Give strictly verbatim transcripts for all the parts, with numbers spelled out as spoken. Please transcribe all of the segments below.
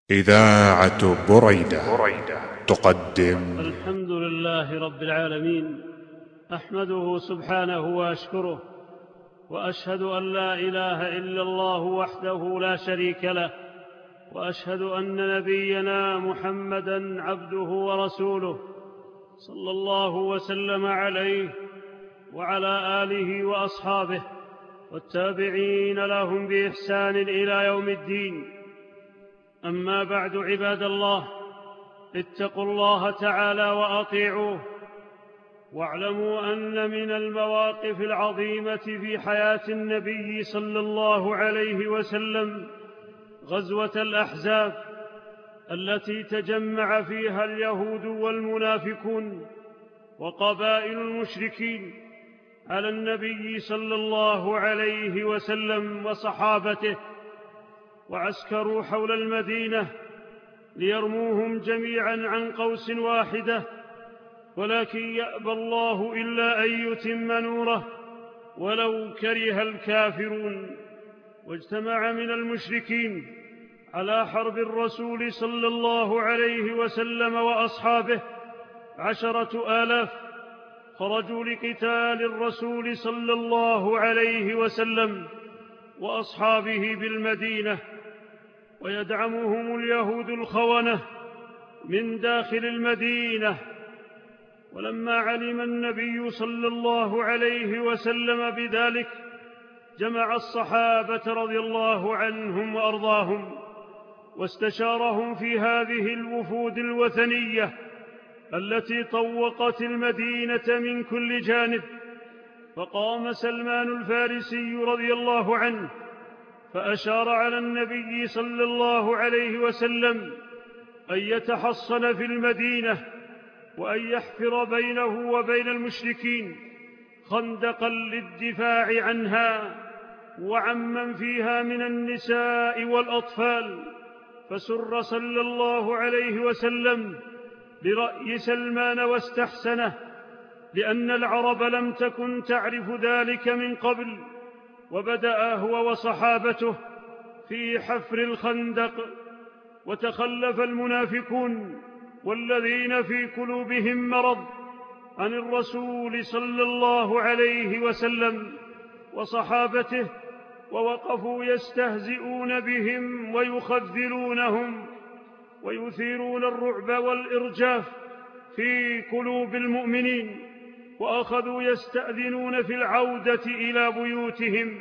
إذاعة بريدة تقدم. الحمد لله رب العالمين، أحمده سبحانه وأشكره، وأشهد أن لا إله إلا الله وحده لا شريك له، وأشهد أن نبينا محمدًا عبده ورسوله صلى الله وسلم عليه وعلى آله وأصحابه والتابعين لهم بإحسان إلى يوم الدين. أما بعد، عباد الله، اتقوا الله تعالى وأطيعوه، واعلموا أن من المواقف العظيمة في حياة النبي صلى الله عليه وسلم غزوة الأحزاب التي تجمع فيها اليهود والمنافقون وقبائل المشركين على النبي صلى الله عليه وسلم وصحابته، وعسكروا حول المدينة ليرموهم جميعا عن قوس واحدة، ولكن يأبى الله إلا أن يتم نوره ولو كره الكافرون. واجتمع من المشركين على حرب الرسول صلى الله عليه وسلم وأصحابه عشرة آلاف، خرجوا لقتال الرسول صلى الله عليه وسلم وأصحابه بالمدينة، ويدعمهم اليهود الخونة من داخل المدينة. ولما علم النبي صلى الله عليه وسلم بذلك جمع الصحابة رضي الله عنهم وأرضاهم، واستشارهم في هذه الوفود الوثنية التي طوقت المدينة من كل جانب. فقام سلمان الفارسي رضي الله عنه فأشار على النبي صلى الله عليه وسلم أن يتحصن في المدينة، وأن يحفر بينه وبين المشركين خندقا للدفاع عنها وعمن فيها من النساء والأطفال. فسر صلى الله عليه وسلم برأي سلمان واستحسنه، لأن العرب لم تكن تعرف ذلك من قبل. وبدأ هو وصحابته في حفر الخندق، وتخلف المنافقون والذين في قلوبهم مرض عن الرسول صلى الله عليه وسلم وصحابته، ووقفوا يستهزئون بهم ويخذلونهم ويثيرون الرعب والإرجاف في قلوب المؤمنين، وأخذوا يستأذنون في العودة إلى بيوتهم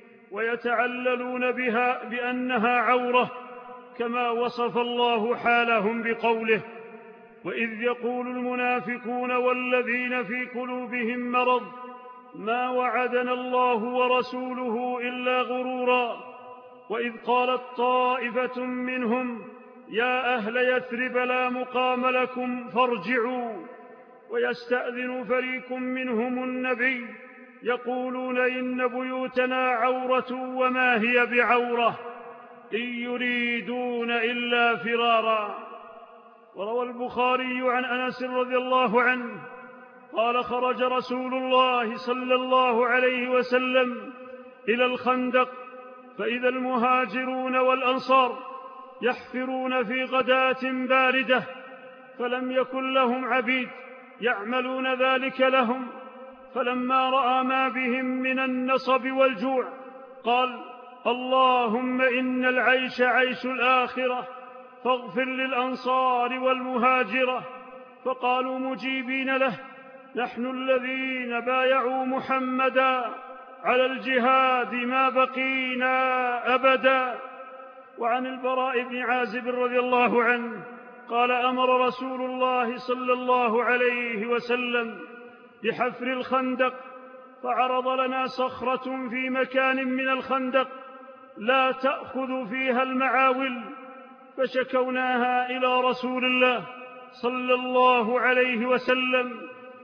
ويتعللون بها بأنها عورة، كما وصف الله حالهم بقوله: وإذ يقول المنافقون والذين في قلوبهم مرض ما وعدنا الله ورسوله إلا غرورا. وإذ قالت طائفة منهم يا أهل يثرب لا مقام لكم فارجعوا، ويستأذن فريق منهم النبي يقولون إن بيوتنا عورة وما هي بعورة إن يريدون إلا فرارا. وروى البخاري عن أنس رضي الله عنه قال: خرج رسول الله صلى الله عليه وسلم إلى الخندق، فإذا المهاجرون والأنصار يحفرون في غداة باردة، فلم يكن لهم عبيد يعملون ذلك لهم. فلما رأى ما بهم من النصب والجوع قال: اللهم إن العيش عيش الآخرة، فاغفر للأنصار والمهاجرة. فقالوا مجيبين له: نحن الذين بايعوا محمدا على الجهاد ما بقينا أبدا. وعن البراء بن عازب رضي الله عنه قال: أمر رسول الله صلى الله عليه وسلم بحفر الخندق، فعرض لنا صخرة في مكان من الخندق لا تأخذ فيها المعاول، فشكوناها إلى رسول الله صلى الله عليه وسلم،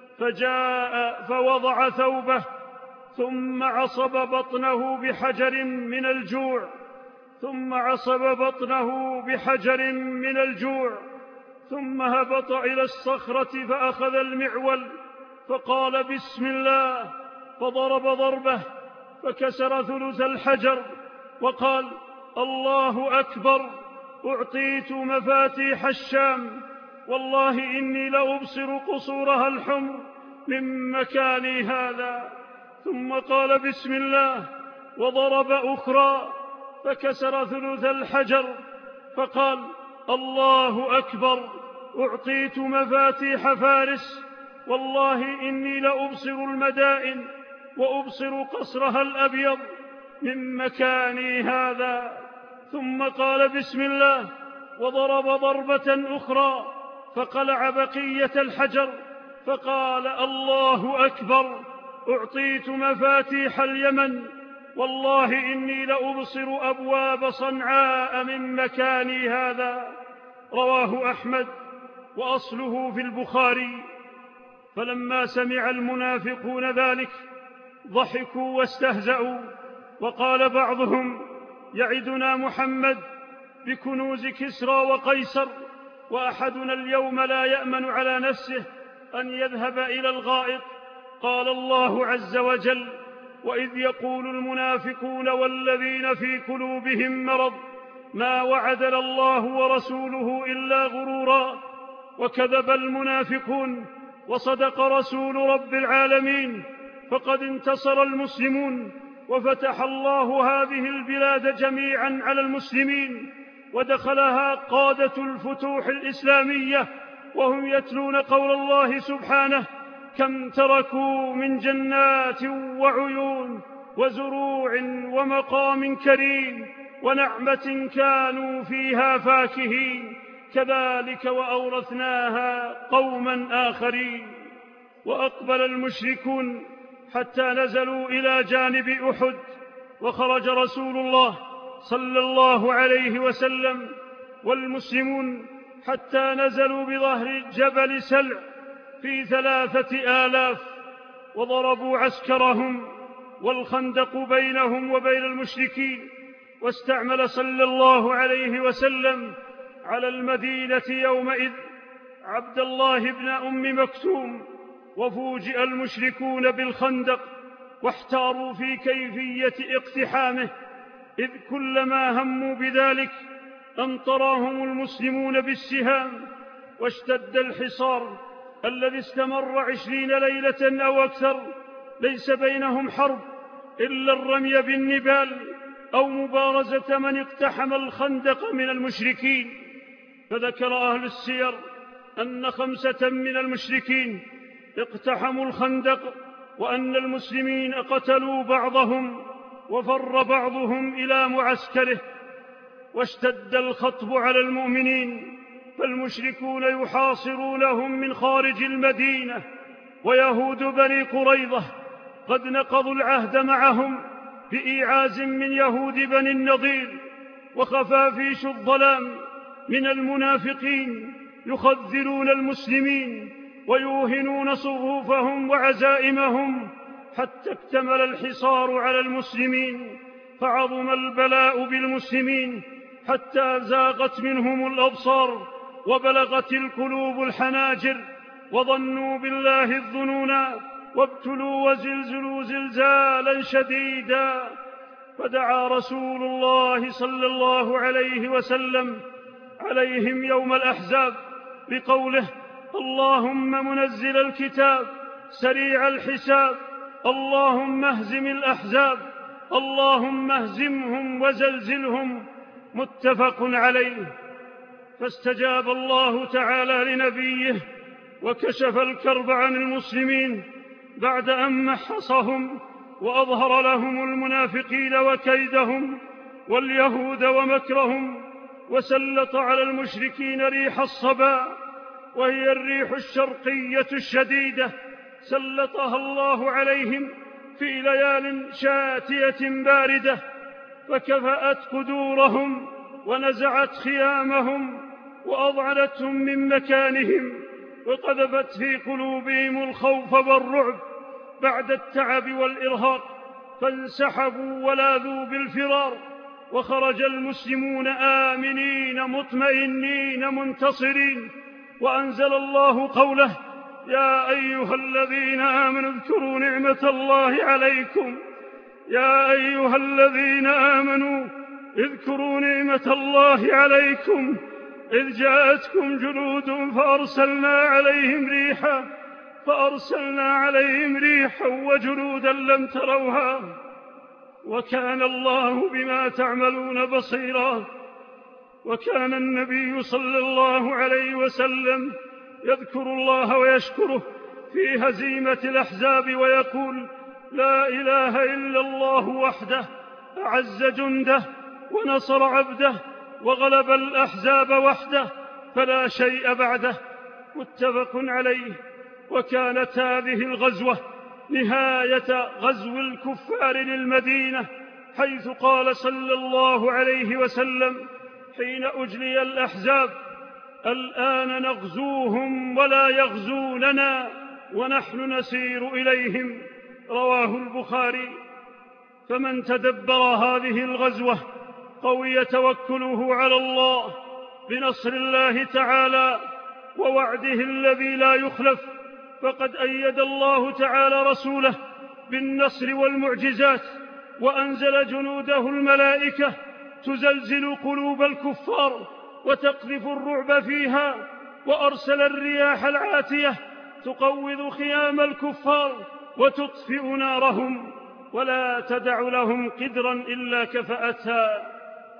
فجاء فوضع ثوبه ثم عصب بطنه بحجر من الجوع ثم عصب بطنه بحجر من الجوع ثم هبط إلى الصخرة فأخذ المعول فقال بسم الله، فضرب ضربه فكسر ثلث الحجر وقال: الله أكبر، أعطيت مفاتيح الشام، والله إني لأبصر قصورها الحمر من مكاني هذا. ثم قال بسم الله وضرب أخرى فكسر ثلث الحجر، فقال الله أكبر، أعطيت مفاتيح فارس، والله إني لأبصر المدائن وأبصر قصرها الأبيض من مكاني هذا. ثم قال بسم الله وضرب ضربة أخرى فقلع بقية الحجر، فقال الله أكبر، أعطيت مفاتيح اليمن، والله إني لأبصر أبواب صنعاء من مكاني هذا. رواه أحمد وأصله في البخاري. فلما سمع المنافقون ذلك ضحكوا واستهزأوا، وقال بعضهم يعدنا محمد بكنوز كسرى وقيصر، وأحدنا اليوم لا يأمن على نفسه أن يذهب إلى الغائط. قال الله عز وجل وإذ يقول المنافقون والذين في قلوبهم مرض ما وعدنا الله ورسوله إلا غرورا. وكذب المنافقون وصدق رسول رب العالمين، فقد انتصر المسلمون وفتح الله هذه البلاد جميعا على المسلمين، ودخلها قادة الفتوح الإسلامية وهم يتلون قول الله سبحانه كم تركوا من جنات وعيون وزروع ومقام كريم ونعمة كانوا فيها فاكهين، كذلك وأورثناها قوما آخرين. وأقبل المشركون حتى نزلوا إلى جانب أحد، وخرج رسول الله صلى الله عليه وسلم والمسلمون حتى نزلوا بظهر جبل سلع في ثلاثة آلاف، وضربوا عسكرهم والخندق بينهم وبين المشركين. واستعمل صلى الله عليه وسلم على المدينة يومئذ عبد الله بن أم مكتوم، وفوجئ المشركون بالخندق واحتاروا في كيفية اقتحامه، إذ كلما هموا بذلك أمطرهم المسلمون بالسهام، واشتد الحصار الذي استمر عشرين ليلة أو أكثر، ليس بينهم حرب إلا الرمي بالنبال أو مبارزة من اقتحم الخندق من المشركين. فذكر أهل السير أن خمسة من المشركين اقتحموا الخندق، وأن المسلمين قتلوا بعضهم وفر بعضهم إلى معسكره. واشتد الخطب على المؤمنين، فالمشركون يحاصرونهم من خارج المدينة، ويهود بني قريظة قد نقضوا العهد معهم بإيعاز من يهود بني النضير، وخفافيش الظلام من المنافقين يخذلون المسلمين ويوهنون صفوفهم وعزائمهم، حتى اكتمل الحصار على المسلمين، فعظم البلاء بالمسلمين حتى زاغت منهم الأبصار وبلغت القلوب الحناجر، وظنوا بالله الظنونا، وابتلوا وزلزلوا زلزالا شديدا. فدعا رسول الله صلى الله عليه وسلم عليهم يوم الأحزاب بقوله اللهم منزل الكتاب سريع الحساب، اللهم اهزم الأحزاب، اللهم اهزمهم وزلزلهم، متفق عليه. فاستجاب الله تعالى لنبيه وكشف الكرب عن المسلمين بعد أن محصهم وأظهر لهم المنافقين وكيدهم واليهود ومكرهم، وسلط على المشركين ريح الصبا، وهي الريح الشرقية الشديدة، سلطها الله عليهم في ليال شاتية باردة، فكفأت قدورهم ونزعت خيامهم وأضعنتهم من مكانهم، وقذفت في قلوبهم الخوف والرعب بعد التعب والإرهاق، فانسحبوا ولاذوا بالفرار. وخرج المسلمون آمنين مطمئنين منتصرين، وأنزل الله قوله يا أيها الذين آمنوا اذكروا نعمة الله عليكم يا أيها الذين آمنوا اذكروا نعمة الله عليكم إذ جاءتكم جنود فأرسلنا عليهم ريحا فأرسلنا عليهم ريحا وجنودا لم تروها وكان الله بما تعملون بصيرا. وكان النبي صلى الله عليه وسلم يذكر الله ويشكره في هزيمة الأحزاب ويقول: لا إله إلا الله وحده أعز جنده ونصر عبده وغلب الأحزاب وحده فلا شيء بعده. متفق عليه. وكانت هذه الغزوة نهاية غزو الكفار للمدينة، حيث قال صلى الله عليه وسلم حين أجلي الأحزاب: الآن نغزوهم ولا يغزوننا ونحن نسير إليهم. رواه البخاري. فمن تدبر هذه الغزوة قوي توكله على الله بنصر الله تعالى ووعده الذي لا يخلف، فقد أيد الله تعالى رسوله بالنصر والمعجزات، وأنزل جنوده الملائكة تزلزل قلوب الكفار وتقذف الرعب فيها، وأرسل الرياح العاتية تقوض خيام الكفار وتطفئ نارهم ولا تدع لهم قدرا إلا كفأتها.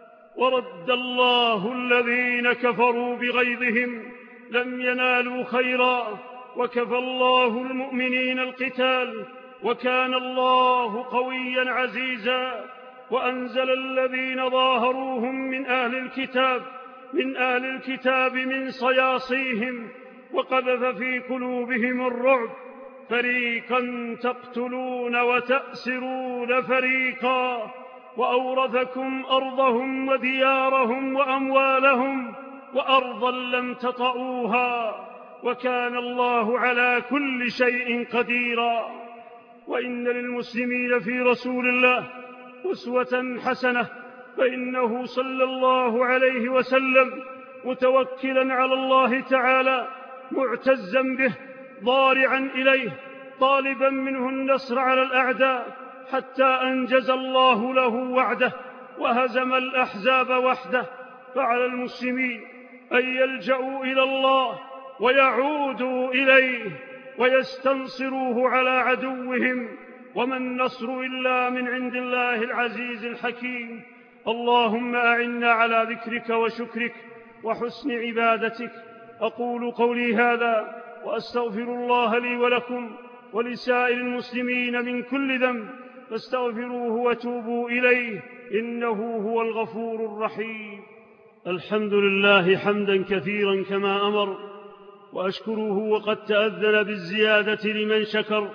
ورد الله الذين كفروا بغيظهم لم ينالوا خيرا وكفى الله المؤمنين القتال وكان الله قويا عزيزا. وأنزل الذين ظاهروهم من أهل الكتاب من أهل الكتاب من صياصيهم وقذف في قلوبهم الرعب، فريقا تقتلون وتأسرون فريقا، وأورثكم أرضهم وديارهم وأموالهم وأرضا لم تطئوها وكان الله على كل شيء قديرا. وإن للمسلمين في رسول الله أسوة حسنة، فإنه صلى الله عليه وسلم متوكلا على الله تعالى معتزا به ضارعا إليه طالبا منه النصر على الأعداء، حتى أنجز الله له وعده وهزم الأحزاب وحده. فعلى المسلمين أن يلجأوا إلى الله ويعودوا إليه ويستنصروه على عدوهم، وما النصر إلا من عند الله العزيز الحكيم. اللهم أعنا على ذكرك وشكرك وحسن عبادتك. أقول قولي هذا وأستغفر الله لي ولكم ولسائر المسلمين من كل ذنب، فاستغفروه وتوبوا إليه إنه هو الغفور الرحيم. الحمد لله حمدا كثيرا كما أمر، وأشكره وقد تأذن بالزيادة لمن شكر،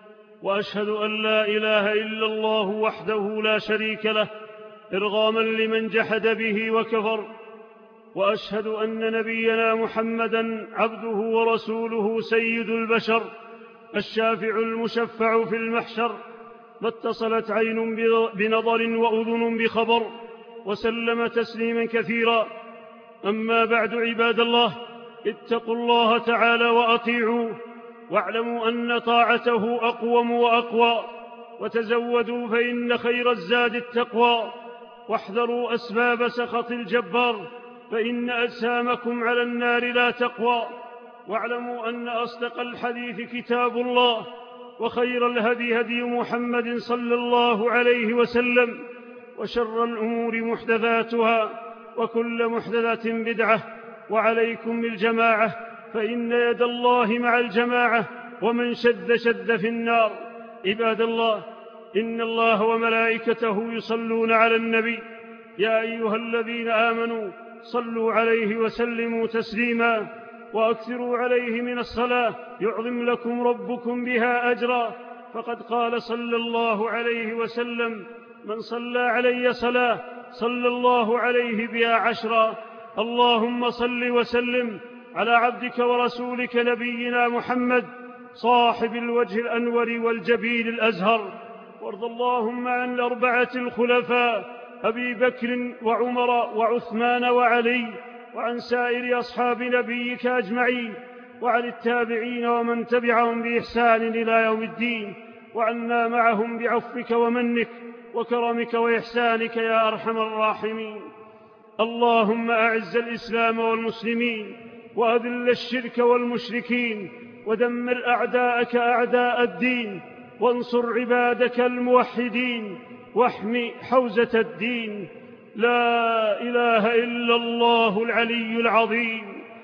وأشهد أن لا إله إلا الله وحده لا شريك له إرغاما لمن جحد به وكفر، وأشهد أن نبينا محمدا عبده ورسوله سيد البشر الشافع المشفع في المحشر، ما اتصلت عين بنظر وأذن بخبر، وسلم تسليما كثيرا. أما بعد، عباد الله، اتقوا الله تعالى وأطيعوه، واعلموا أن طاعته أقوم وأقوى، وتزودوا فإن خير الزاد التقوى، واحذروا أسباب سخط الجبار فإن أجسامكم على النار لا تقوى. واعلموا أن أصدق الحديث كتاب الله، وخير الهدي هدي محمد صلى الله عليه وسلم، وشر الأمور محدثاتها، وكل محدثة بدعة. وعليكم بالجماعة، فإن يد الله مع الجماعة، ومن شد شد في النار. عباد الله، إن الله وملائكته يصلون على النبي، يا أيها الذين آمنوا صلوا عليه وسلموا تسليما، وأكثروا عليه من الصلاة يعظم لكم ربكم بها أجرا. فقد قال صلى الله عليه وسلم: من صلى علي صلاة صلى الله عليه بها عشرا. اللهم صل وسلم على عبدك ورسولك نبينا محمد صاحب الوجه الأنور والجبين الأزهر. وارض اللهم عن الأربعة الخلفاء أبي بكر وعمر وعثمان وعلي، وعن سائر أصحاب نبيك أجمعين، وعن التابعين ومن تبعهم بإحسان إلى يوم الدين، وعنا معهم بعفوك ومنك. وكرمك وإحسانك يا أرحم الراحمين. اللهم أعز الإسلام والمسلمين، وأذل الشرك والمشركين، ودمر أعداءك أعداء الدين، وانصر عبادك الموحدين، واحم حوزة الدين. لا إله إلا الله العلي العظيم،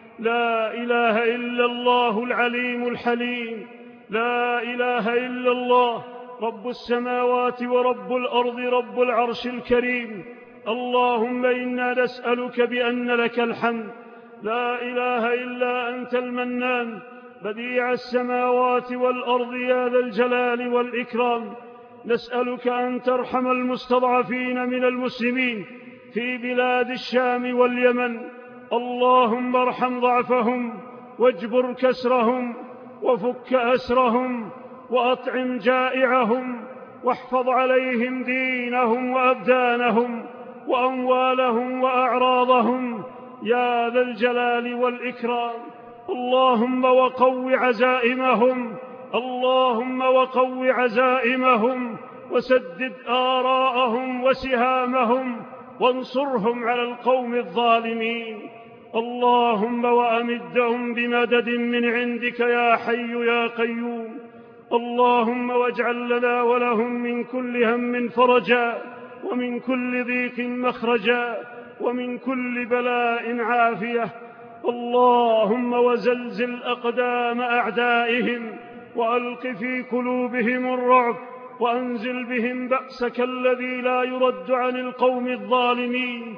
لا إله إلا الله العليم الحليم، لا إله إلا الله رب السماوات ورب الأرض رب العرش الكريم. اللهم إنا نسألك بأن لك الحمد، لا إله إلا أنت المنان، بديع السماوات والأرض يا ذا الجلال والإكرام. نسألك أن ترحم المستضعفين من المسلمين في بلاد الشام واليمن. اللهم ارحم ضعفهم، واجبر كسرهم، وفك أسرهم، وأطعم جائعهم، واحفظ عليهم دينهم وأبدانهم وأموالهم وأعراضهم يا ذا الجلال والإكرام. اللهم وقو عزائمهم، اللهم وقو عزائمهم، وسدد آراءهم وسهامهم، وانصرهم على القوم الظالمين. اللهم وأمدهم بمدد من عندك يا حي يا قيوم. اللهم واجعل لنا ولهم من كل هم فرجا، ومن كل ضيق مخرجا، ومن كل بلاء عافية. اللهم وزلزل أقدام أعدائهم، وألق في قلوبهم الرعب، وأنزل بهم بأسك الذي لا يرد عن القوم الظالمين.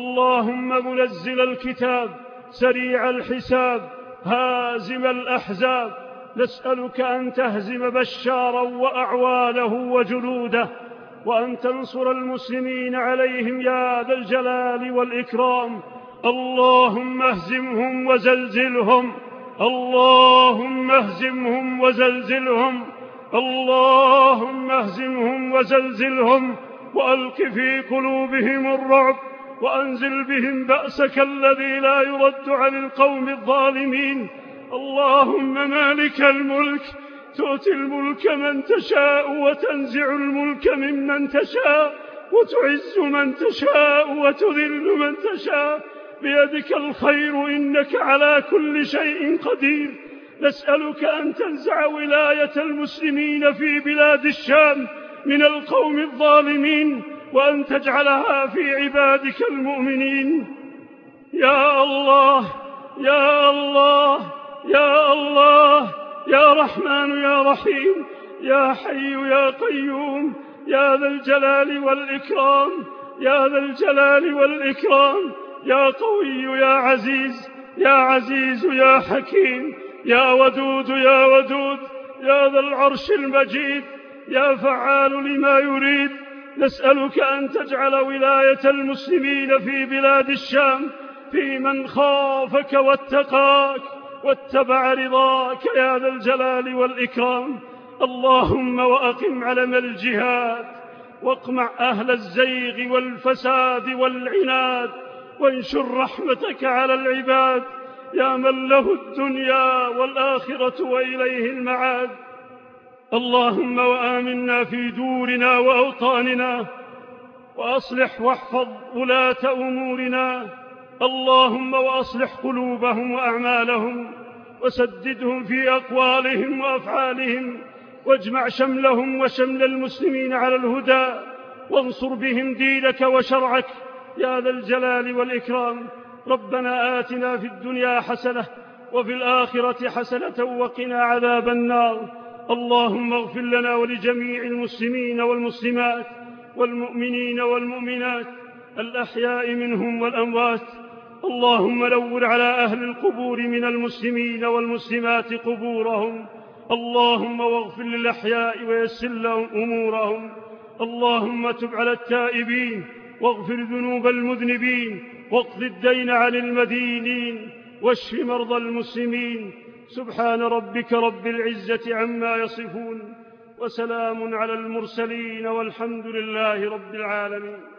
اللهم منزل الكتاب، سريع الحساب، هازم الأحزاب، نسألك أن تهزم بشارا وأعوانه وجنوده، وأن تنصر المسلمين عليهم يا ذا الجلال والإكرام. اللهم اهزمهم وزلزلهم، اللهم اهزمهم وزلزلهم، اللهم اهزمهم وزلزلهم، وألق في قلوبهم الرعب، وأنزل بهم بأسك الذي لا يرد عن القوم الظالمين. اللهم مالك الملك، تؤتي الملك من تشاء، وتنزع الملك ممن تشاء، وتعز من تشاء، وتذل من تشاء، بيدك الخير، إنك على كل شيء قدير. نسألك أن تنزع ولاية المسلمين في بلاد الشام من القوم الظالمين، وأن تجعلها في عبادك المؤمنين. يا الله يا الله يا الله، يا رحمن يا رحيم، يا حي يا قيوم، يا ذا الجلال والإكرام، يا ذا الجلال والإكرام، يا قوي يا عزيز، يا عزيز يا حكيم، يا ودود يا ودود، يا ذا العرش المجيد، يا فعال لما يريد. نسألك أن تجعل ولاية المسلمين في بلاد الشام في من خافك واتقاك واتبع رضاك يا ذا الجلال والإكرام. اللهم وأقم علم الجهاد، واقمع أهل الزيغ والفساد والعناد، وانشر رحمتك على العباد يا من له الدنيا والآخرة وإليه المعاد. اللهم وآمنا في دورنا وأوطاننا، وأصلح واحفظ ولاة أمورنا. اللهم وأصلح قلوبهم وأعمالهم، وسددهم في أقوالهم وأفعالهم، واجمع شملهم وشمل المسلمين على الهدى، وانصر بهم دينك وشرعك يا ذا الجلال والإكرام. ربنا آتنا في الدنيا حسنة، وفي الآخرة حسنة، وقنا عذاب النار. اللهم اغفر لنا ولجميع المسلمين والمسلمات والمؤمنين والمؤمنات الأحياء منهم والأموات. اللهم نور على أهل القبور من المسلمين والمسلمات قبورهم. اللهم واغفر للأحياء ويسر لهم أمورهم. اللهم تب على التائبين، واغفر ذنوب المذنبين، واقض الدين عن المدينين، واشف مرضى المسلمين. سبحان ربك رب العزة عما يصفون، وسلام على المرسلين، والحمد لله رب العالمين.